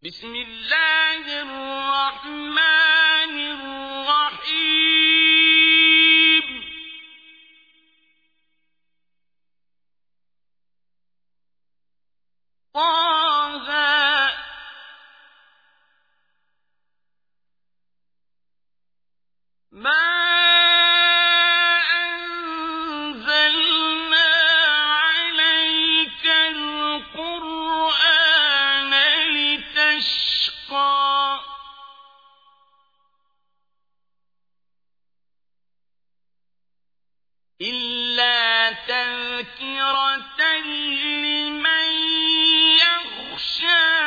بسم الله الرحمن الرحيم طه ما أنزلنا عليك القرآن لتشقى إلا تذكرة لمن يخشى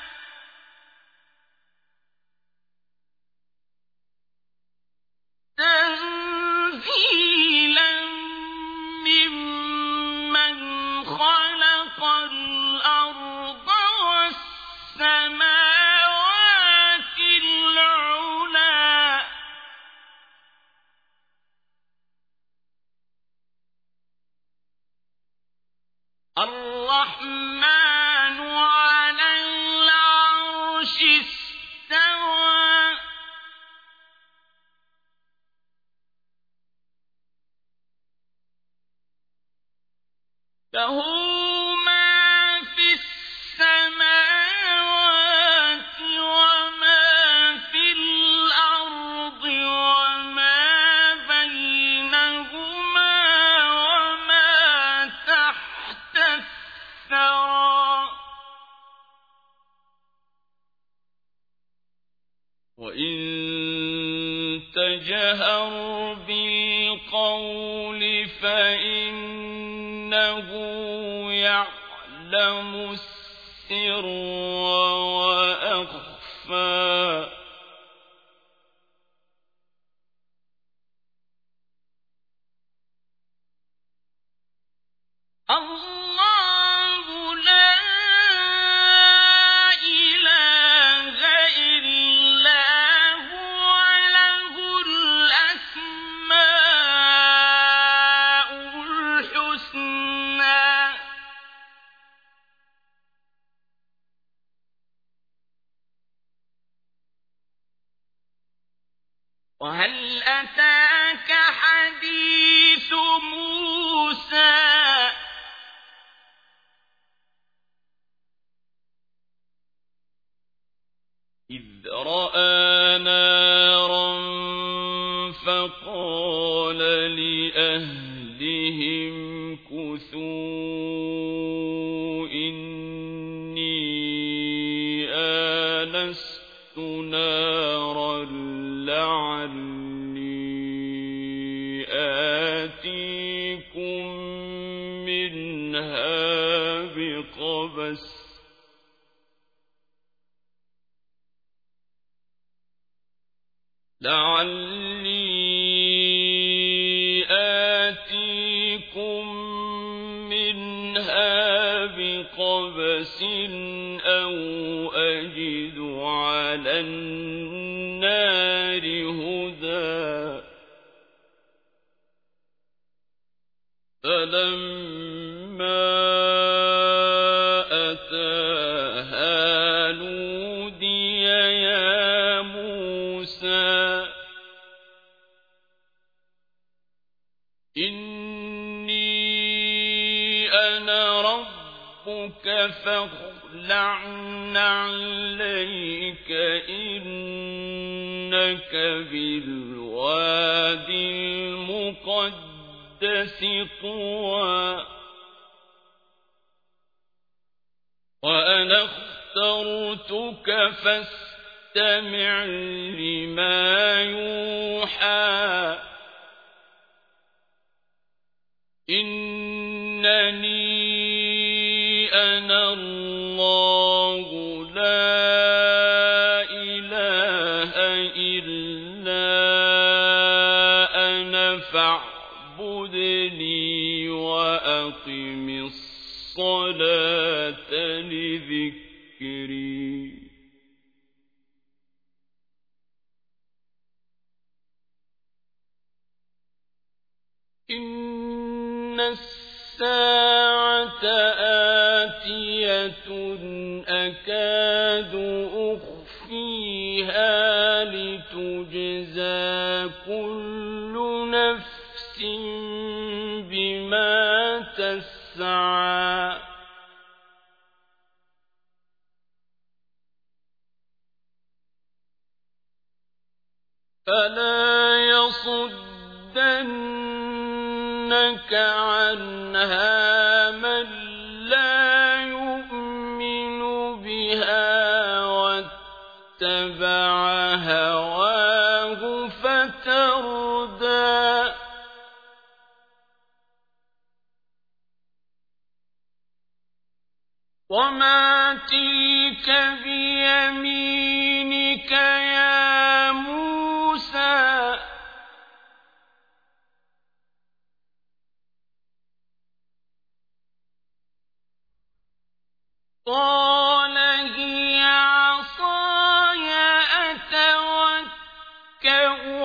تنزيلا ممن خلق الأرض والسماوات العلى الرحمن على العرش استوى له ما في السماوات وما في الأرض وما بينهما وما تحت الثرى وإن تجهر بالقول فإنه يعلم السر وأخفى الله لا إله إلا هو له الأسماء الحسنى وهل أتاك حديث موسى إذ رأى نارا فقال لأهلهم كثوا إني آنست نارا لعلي آتيكم منها بقبس أو أجد على النار هدى فلما أتاها نودي يا موسى إني أنا ربك فاخلع نعليك إنك بالوادي المقدس طوى وأنا اخترتك فاستمع لما يوحى إنني أنا الله لا إله إلا أنا فاعبدني وأقم الصلاة لذكري إن الساعة خافية أكاد أخفيها لتجزى كل نفس بما تسعى فلا يصدنك عنها من لا يؤمن بها واتبع هواه فتردى وما تلك بيمينك يا موسى قال هي عصاي أتوكأ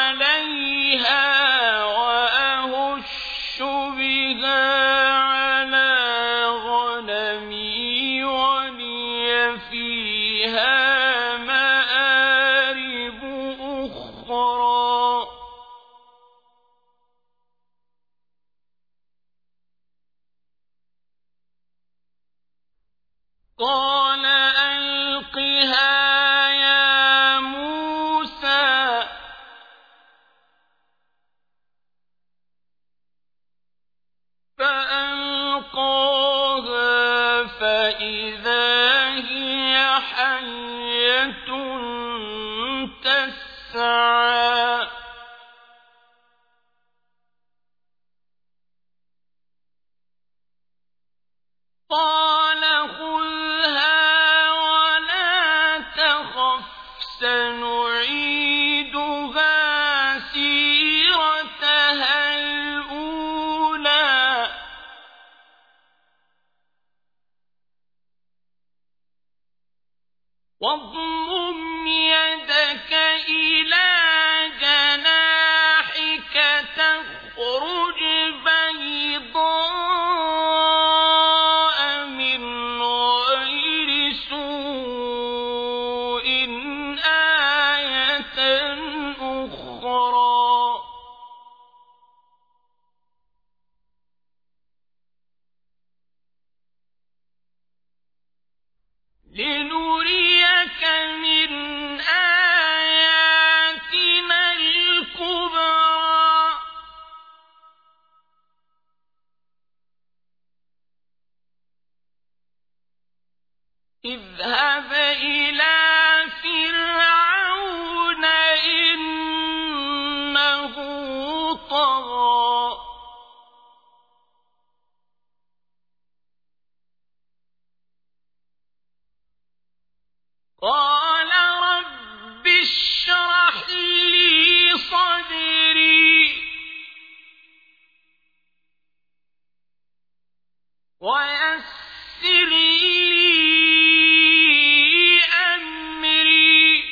عليها وأهش بها على غنمي ولي فيها مآرب أخرى قال ألقها يا موسى فألقاها فإذا هي حية تسعى قال خذها ولا تخف سنعيدها سيرتها الأولى واضمم يدك إلى جناحك تخرج بيضاء من غير سوء آية أخرى لنريك من آياتنا الكبرى اذهب إلى فرعون إنه طغى قال رب اشرح لي صدري ويسر لي أمري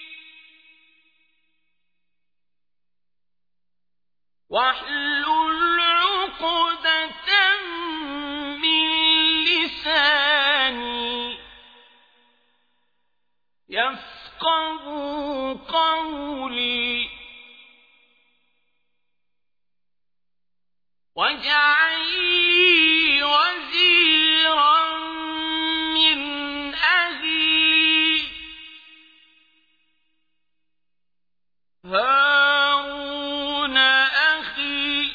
واحلل عقدة من لساني يفقهوا قولي واجعل لي وزيرا من أهلي هارون أخي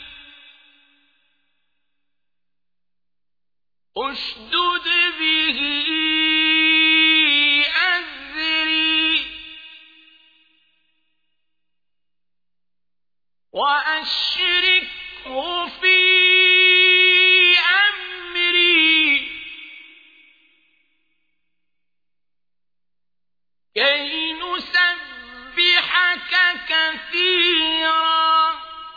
اشدد به أزري وأشركه في أمري كي نسبحك كثيرا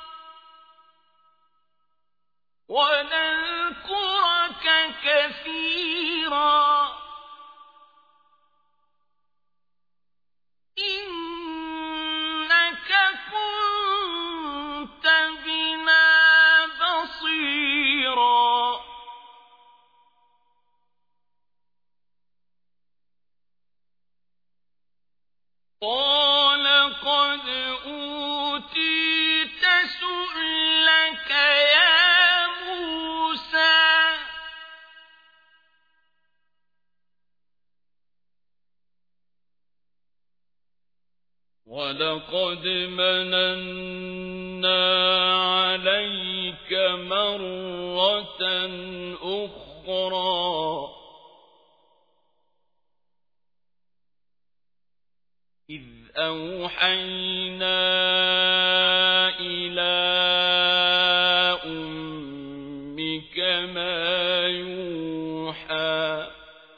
ونذكرك كثيرا إنك كنت بنا بصيرا وَلَقَدْ مَنَنَّا عَلَيْكَ مَرَّةً أُخْرَى إِذْ أَوْحَيْنَا إِلَى أُمِّكَ مَا يُوحَىٰ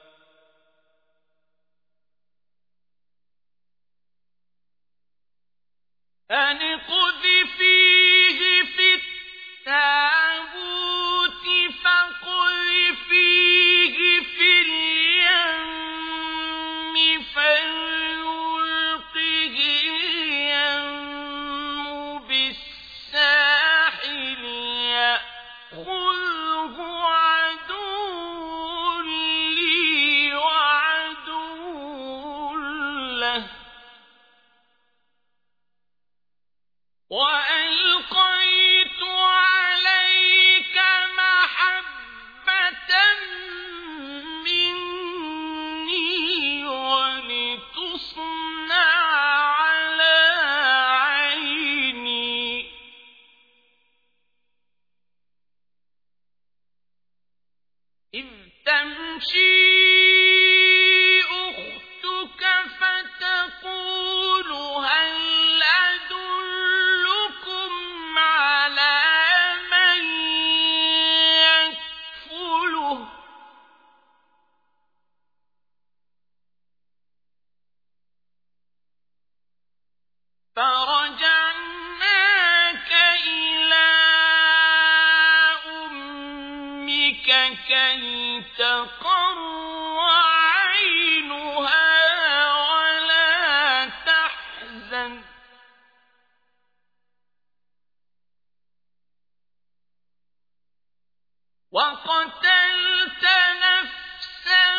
أَنِ اقْذِفِيهِ فِي التَّابُوتِ فَاقْذِفِيهِ فِي الْيَمِّ فَلْيُلْقِهِ الْيَمُّ بِالسَّاحِلِ يَأْخُذْهُ عَدُوٌّ لِّي وَعَدُوٌّ لَّهُ وَأَلْقَيْتُ عَلَيْكَ مَحَبَّةً مِّنِّي وَلِتُصْنَعَ عَلَىٰ عَيْنِي إِذْ تَمْشِي أُخْتُكَ فَتَقُولُ هَلْ أَدُلُّكُمْ عَلَىٰ مَن يَكْفُلُهُ ۖ فَرَجَعْنَاكَ إِلَىٰ أُمِّكَ كَيْ تَقَرَّ عَيْنُهَا وَلَا تَحْزَنَ ۚ وَقَتَلْتَ نَفْسًا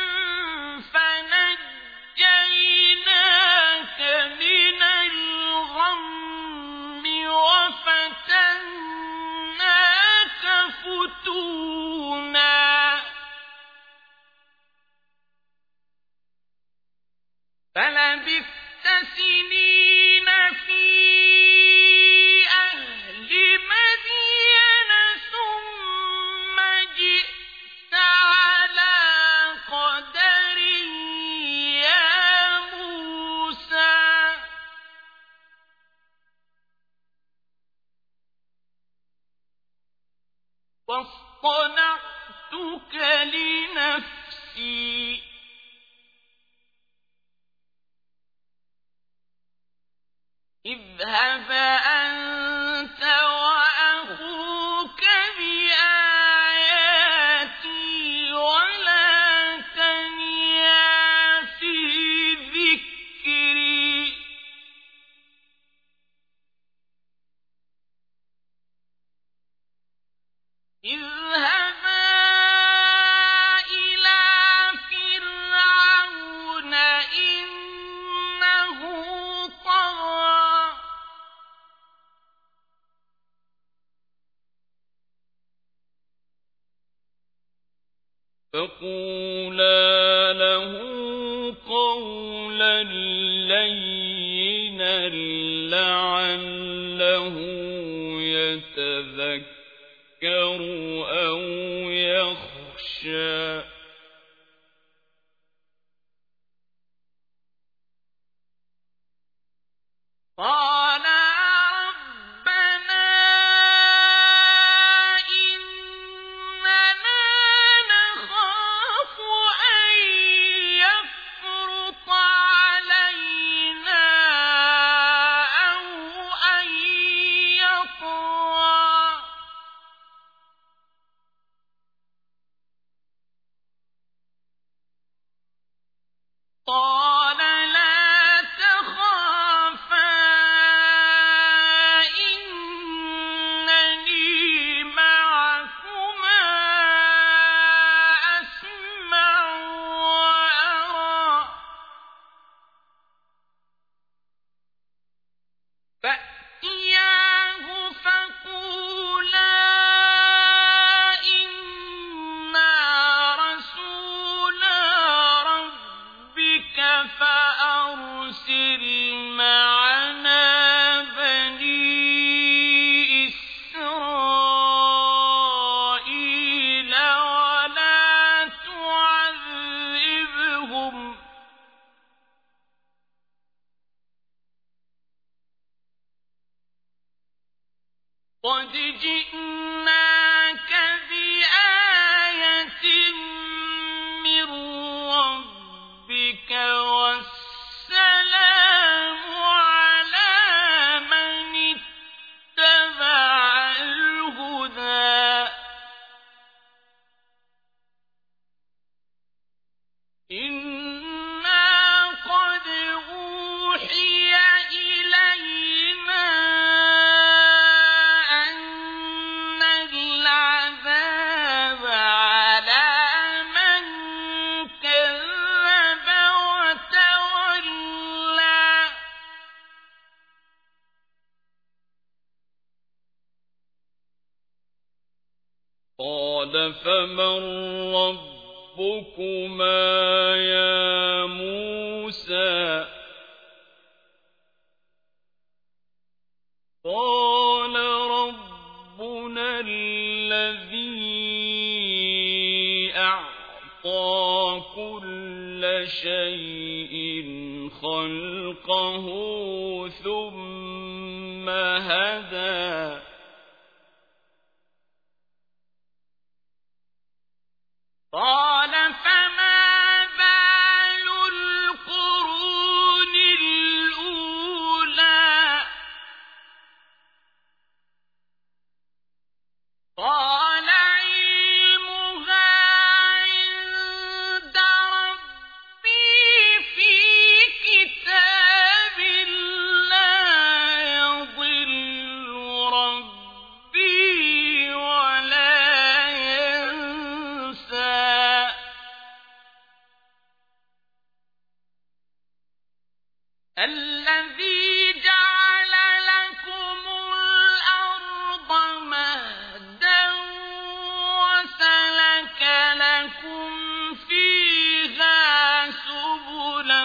فَنَجَّيْنَاكَ مِنَ الْغَمِّ وَفَتَنَّاكَ فُتُونًا فَلَبِثْتَ سِنِينَ فِي أَهْلِ مَدْيَنَ ثُمَّ جِئْتَ عَلَىٰ قَدَرٍ يَا مُوسَىٰ وَاصْطَنَعْتُكَ لِنَفْسِي اذْهَبْ أَنتَ وَأَخُوكَ بِآيَاتِي وَلَا تَنِيَا فِي ذِكْرِي اذْهَبَا إِلَىٰ فِرْعَوْنَ إِنَّهُ طَغَىٰ فَقُولَا لَهُ قَوْلًا لَّيِّنًا لَّعَلَّهُ يَتَذَكَّرُ أَوْ يَخْشَىٰ قَالَا رَبَّنَا إِنَّنَا نَخَافُ أَن يَفْرُطَ عَلَيْنَا أَوْ أَن يَطْغَىٰ قَالَ لَا تَخَافَا إِنَّنِي مَعَكُمَا أَسْمَعُ وَأَرَىٰ فَأْتِيَاهُ فَقُولَا إِنَّا رَسُولَا رَبِّكَ فَأَرْسِلْ مَعَنَا قد جئناك بآية من ربك والسلام على من اتبع الهدى إنا قد أوحي إلينا أن العذاب على من كذب وتولى قال فمن ربكما يا موسى قال ربنا الذي أعطى كل شيء خلقه ثم هدى قال فما بال القرون الأولى قال علمها عند ربي في كتاب لا يضل ربي ولا ينسى الذي جعل لكم الأرض مهدا وسلك لكم فيها سبلا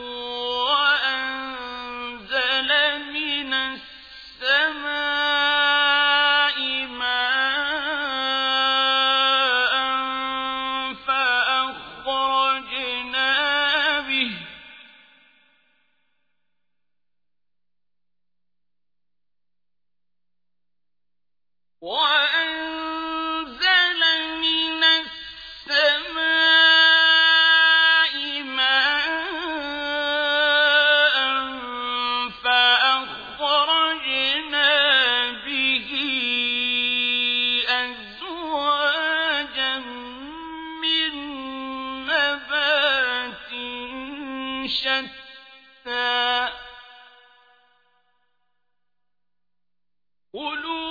وأنزل من السماء ماء وأنزل من السماء ماء فأخرجنا به أزواجا من نبات شتى كلوا